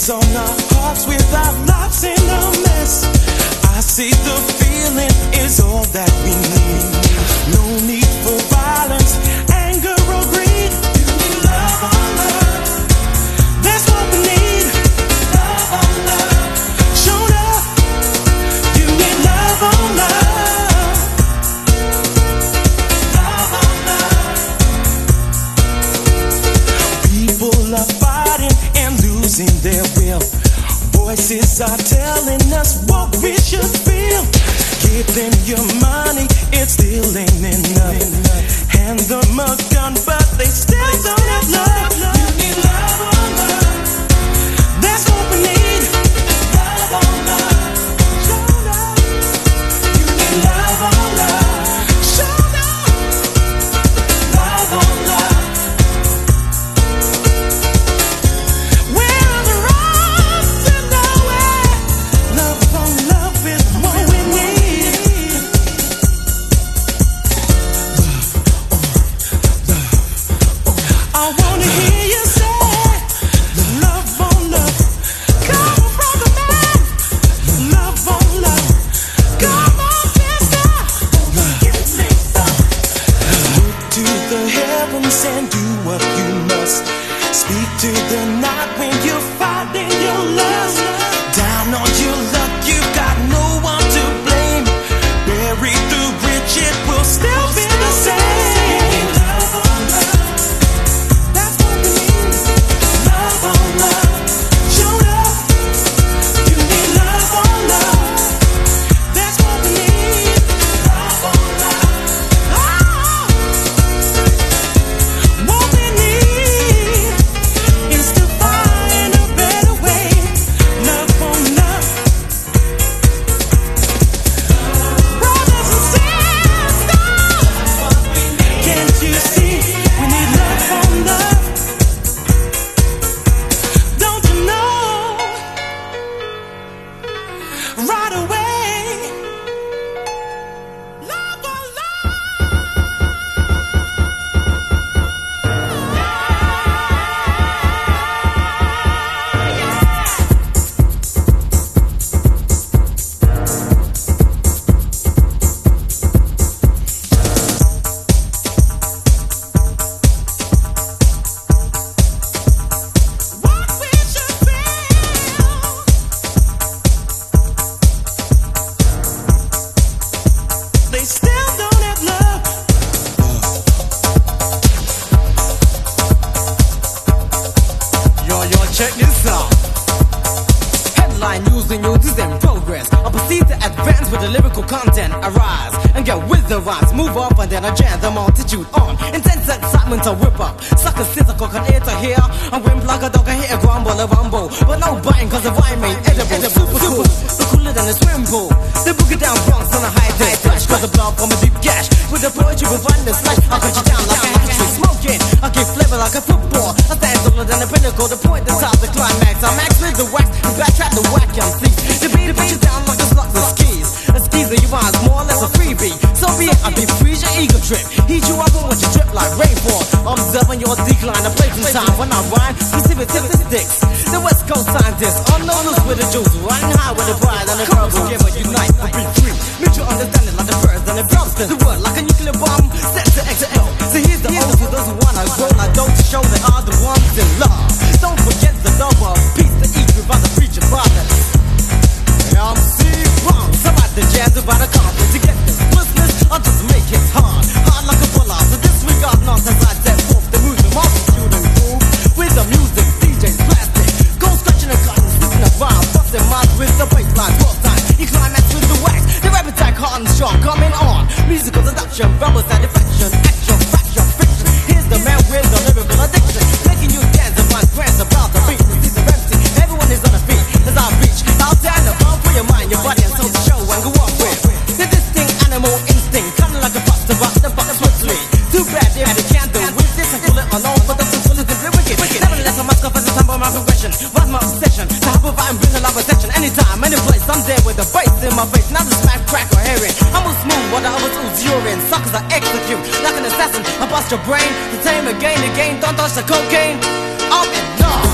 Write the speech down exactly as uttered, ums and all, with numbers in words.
Hands on our hearts with our lives in a mess. I see the feeling is all that we need. No need for violence, anger or greed. You need love on love. That's what we need. Love on love. Show up. You need love on love. Love on love. People are fighting and losing their will. Voices are telling us what we should feel. Give them your money, it still ain't enough. Hand them a gun, but they still don't have love. You need love on love. That's what we need. Love on love. Show love. You need love on love. Show love. Love on love. We're on the road to nowhere. Love on love is what we need. I wanna hear you say, love on love, come from the man. Love on love, come on, sister. Give me some. Look to the heavens and do what you must. Speak to the night when you're fighting your lust. Down on your luck, you got no one to blame. Buried the rich, it will still be the same. Love on love. That's what we need. Love on love. Show love. You need love on love. That's what we need. Love on love. Oh. What we need is to find a better way. Love on love. Brothers and sisters, can't you see we need love on love? Don't you know? Right away. Love on love. What we should feel. They still don't have love. Yo, yo, check this out. Headline news and news is in progress. I proceed to advance with the lyrical content. Arise and get with the rhymes. Move up and then I jam the multitude on. Intense excitement to whip up. Sucker sit, I can ear to hear. And wimp like a dog, I hit a grumble, a rumble. But no biting cause the rhyme ain't edible. Super cool, the cooler than a swim pool. They book it down Bronx on a high day flash. Cause the blood from a deep gash. With the poetry with the slash, I'll cut you down like a hatchet. Smoking, I keep flavor like a football. I stand taller than the pinnacle, the point, the top, the climax. I max with the wax, and backtrack the whack M Cs. The beat, the beat you down like a slug, the skis. A skis that you rhymes more or less a freebie. So be it, I be freeze your ego trip. Heat you up and watch you drip like rainfall. Observing your decline, I play some time when I rhyme. Specific statistics. The West Coast scientists, on no loose with the juice. Riding high with the pride and the curve together unite to be free. Mutual understanding like the birds and the dumpsters. The word like a nuclear bomb, set to X to L. So here's the O's for those who wanna grow. I don't show they are the ones in love. Don't forget the love of peace to eat without the preacher fathers. I'm C. Wrong, somebody the jazz about a conference. To get this listeners, I'll just make it hard. Hard like a bullet. So disregard nonsense, I set forth the movement, multitude and groove. With the music, D J's plastic. Go scratching a cotton, sticking a rhyme. Busting minds with the baseline, twelve time. You climax with the wax. The rap attack hard and strong, coming on. Musical seduction, verbal satisfaction. Action, fraction, fiction. Here's the man with the lyrical addiction. Making you dance and find grants about the beat. The seats are empty, everyone is on the feet. As I reach out there and above for your mind, your body, and soul to show and go up with. The distinct animal instinct, kinda like a bus to rock the buck swiftly. Too bad if they can't do with this and pull it alone, but the simple is simply wicked. Nevertheless, I must confess the time of my progression. What's my obsession? To have a vibe and bring a lot of attention. Anytime, any place, I'm there with the bass in my face. Not the smack, crack, or hearing. I'm a smooth while the others ooze urine. Suckers I execute like an assassin. I bust your brain to tame again, again. Don't touch the cocaine. Up and down.